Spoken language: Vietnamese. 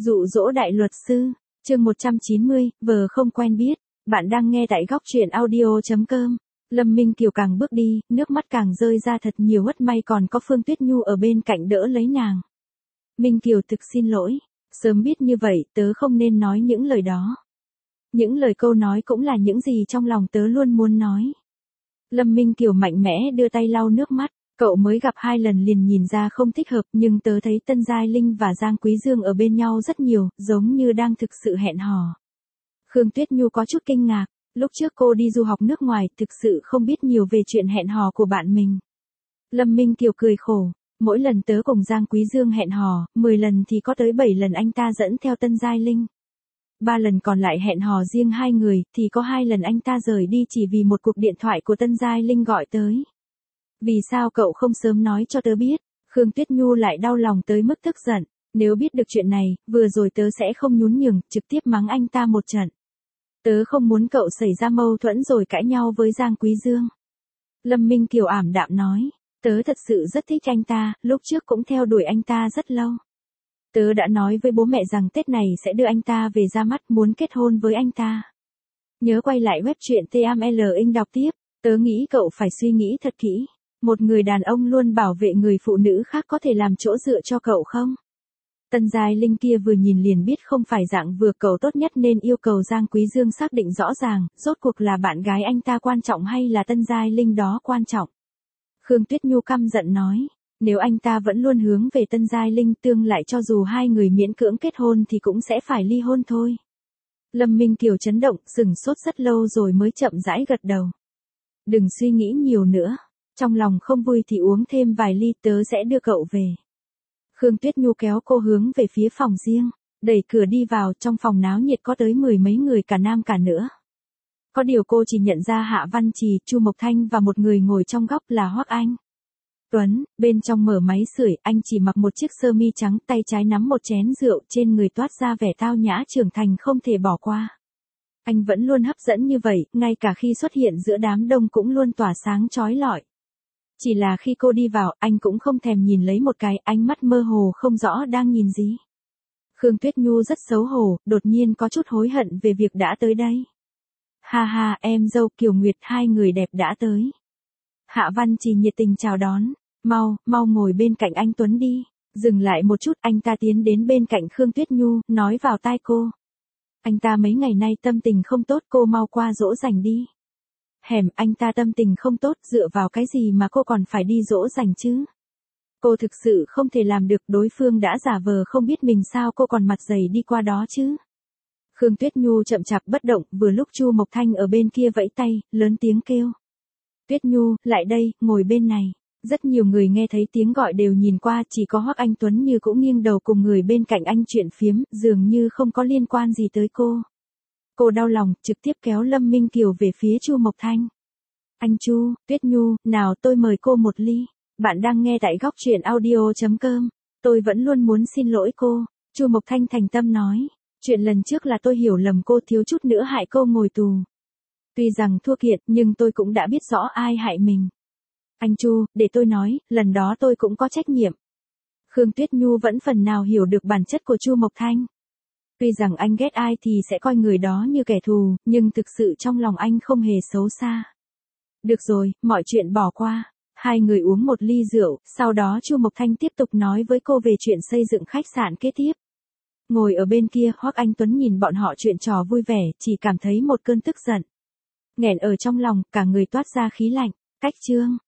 Dụ dỗ đại luật sư, chương 190, vờ không quen biết, bạn đang nghe tại góc truyện audio.com. Lâm Minh Kiều càng bước đi, nước mắt càng rơi ra thật nhiều, rất may còn có Phương Tuyết Nhu ở bên cạnh đỡ lấy nàng. Minh Kiều thực xin lỗi, sớm biết như vậy tớ không nên nói những lời đó. Những lời câu nói cũng là những gì trong lòng tớ luôn muốn nói. Lâm Minh Kiều mạnh mẽ đưa tay lau nước mắt. Cậu mới gặp 2 lần liền nhìn ra không thích hợp, nhưng tớ thấy Tân Giai Linh và Giang Quý Dương ở bên nhau rất nhiều, giống như đang thực sự hẹn hò. Khương Tuyết Nhu có chút kinh ngạc, lúc trước cô đi du học nước ngoài, thực sự không biết nhiều về chuyện hẹn hò của bạn mình. Lâm Minh Kiều cười khổ, mỗi lần tớ cùng Giang Quý Dương hẹn hò, 10 lần thì có tới 7 lần anh ta dẫn theo Tân Giai Linh. 3 lần còn lại hẹn hò riêng 2 người, thì có 2 lần anh ta rời đi chỉ vì một cuộc điện thoại của Tân Giai Linh gọi tới. Vì sao cậu không sớm nói cho tớ biết? Khương Tuyết Nhu lại đau lòng tới mức tức giận. Nếu biết được chuyện này, vừa rồi tớ sẽ không nhún nhường, trực tiếp mắng anh ta một trận. Tớ không muốn cậu xảy ra mâu thuẫn rồi cãi nhau với Giang Quý Dương. Lâm Minh Kiều ảm đạm nói. Tớ thật sự rất thích anh ta, lúc trước cũng theo đuổi anh ta rất lâu. Tớ đã nói với bố mẹ rằng Tết này sẽ đưa anh ta về ra mắt, muốn kết hôn với anh ta. Nhớ quay lại web truyện TML Inc đọc tiếp. Tớ nghĩ cậu phải suy nghĩ thật kỹ. Một người đàn ông luôn bảo vệ người phụ nữ khác có thể làm chỗ dựa cho cậu không? Tân Giai Linh kia vừa nhìn liền biết không phải dạng vừa, cậu tốt nhất nên yêu cầu Giang Quý Dương xác định rõ ràng, rốt cuộc là bạn gái anh ta quan trọng hay là Tân Giai Linh đó quan trọng. Khương Tuyết Nhu căm giận nói, nếu anh ta vẫn luôn hướng về Tân Giai Linh, tương lại cho dù 2 người miễn cưỡng kết hôn thì cũng sẽ phải ly hôn thôi. Lâm Minh Kiều chấn động, sửng sốt rất lâu rồi mới chậm rãi gật đầu. Đừng suy nghĩ nhiều nữa. Trong lòng không vui thì uống thêm vài ly, tớ sẽ đưa cậu về. Khương Tuyết Nhu kéo cô hướng về phía phòng riêng, đẩy cửa đi vào, trong phòng náo nhiệt có tới 10 mấy người cả nam cả nữ. Có điều cô chỉ nhận ra Hạ Văn Trì, Chu Mộc Thanh và một người ngồi trong góc là Hoắc Anh Tuấn, bên trong mở máy sưởi, anh chỉ mặc một chiếc sơ mi trắng, tay trái nắm một chén rượu, trên người toát ra vẻ tao nhã trưởng thành không thể bỏ qua. Anh vẫn luôn hấp dẫn như vậy, ngay cả khi xuất hiện giữa đám đông cũng luôn tỏa sáng chói lọi. Chỉ là khi cô đi vào, anh cũng không thèm nhìn lấy một cái, ánh mắt mơ hồ không rõ đang nhìn gì. Khương Tuyết Nhu rất xấu hổ, đột nhiên có chút hối hận về việc đã tới đây. Ha ha, em dâu Kiều Nguyệt, 2 người đẹp đã tới. Hạ Văn Trì nhiệt tình chào đón, mau ngồi bên cạnh anh Tuấn đi. Dừng lại một chút, anh ta tiến đến bên cạnh Khương Tuyết Nhu, nói vào tai cô. Anh ta mấy ngày nay tâm tình không tốt, cô mau qua dỗ dành đi. Anh ta tâm tình không tốt, dựa vào cái gì mà cô còn phải đi dỗ dành chứ? Cô thực sự không thể làm được, đối phương đã giả vờ không biết mình, sao cô còn mặt dày đi qua đó chứ? Khương Tuyết Nhu chậm chạp bất động, vừa lúc Chu Mộc Thanh ở bên kia vẫy tay, lớn tiếng kêu. Tuyết Nhu, lại đây, ngồi bên này. Rất nhiều người nghe thấy tiếng gọi đều nhìn qua, chỉ có Hoắc Anh Tuấn như cũng nghiêng đầu cùng người bên cạnh anh chuyện phiếm, dường như không có liên quan gì tới cô. Cô đau lòng, trực tiếp kéo Lâm Minh Kiều về phía Chu Mộc Thanh. Anh Chu, Tuyết Nhu, nào tôi mời cô một ly. Bạn đang nghe tại góc truyện audio.com. Tôi vẫn luôn muốn xin lỗi cô. Chu Mộc Thanh thành tâm nói. Chuyện lần trước là tôi hiểu lầm cô, thiếu chút nữa hại cô ngồi tù. Tuy rằng thua kiện, nhưng tôi cũng đã biết rõ ai hại mình. Anh Chu, để tôi nói, lần đó tôi cũng có trách nhiệm. Khương Tuyết Nhu vẫn phần nào hiểu được bản chất của Chu Mộc Thanh. Tuy rằng anh ghét ai thì sẽ coi người đó như kẻ thù, nhưng thực sự trong lòng anh không hề xấu xa. Được rồi, mọi chuyện bỏ qua. 2 người uống một ly rượu, sau đó Chu Mộc Thanh tiếp tục nói với cô về chuyện xây dựng khách sạn kế tiếp. Ngồi ở bên kia, Hoắc Anh Tuấn nhìn bọn họ chuyện trò vui vẻ, chỉ cảm thấy một cơn tức giận nghẹn ở trong lòng, cả người toát ra khí lạnh. Cách chương